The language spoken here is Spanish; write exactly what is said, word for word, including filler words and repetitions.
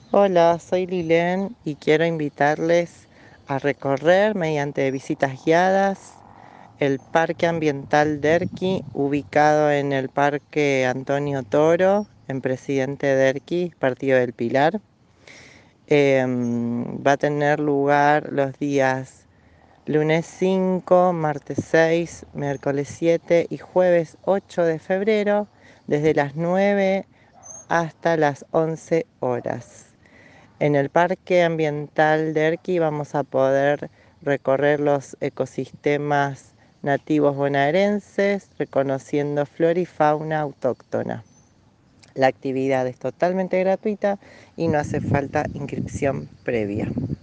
Hola, soy Lilén y quiero invitarles a recorrer mediante visitas guiadas el Parque Ambiental Derqui, ubicado en el Parque Antonio Toro, en Presidente Derqui, Partido del Pilar. Em, va a tener lugar los días lunes cinco, martes seis, miércoles siete y jueves ocho de febrero, desde las nueve hasta las once horas. En el Parque Ambiental de Erqui vamos a poder recorrer los ecosistemas nativos bonaerenses, reconociendo flora y fauna autóctona. La actividad es totalmente gratuita y no hace falta inscripción previa.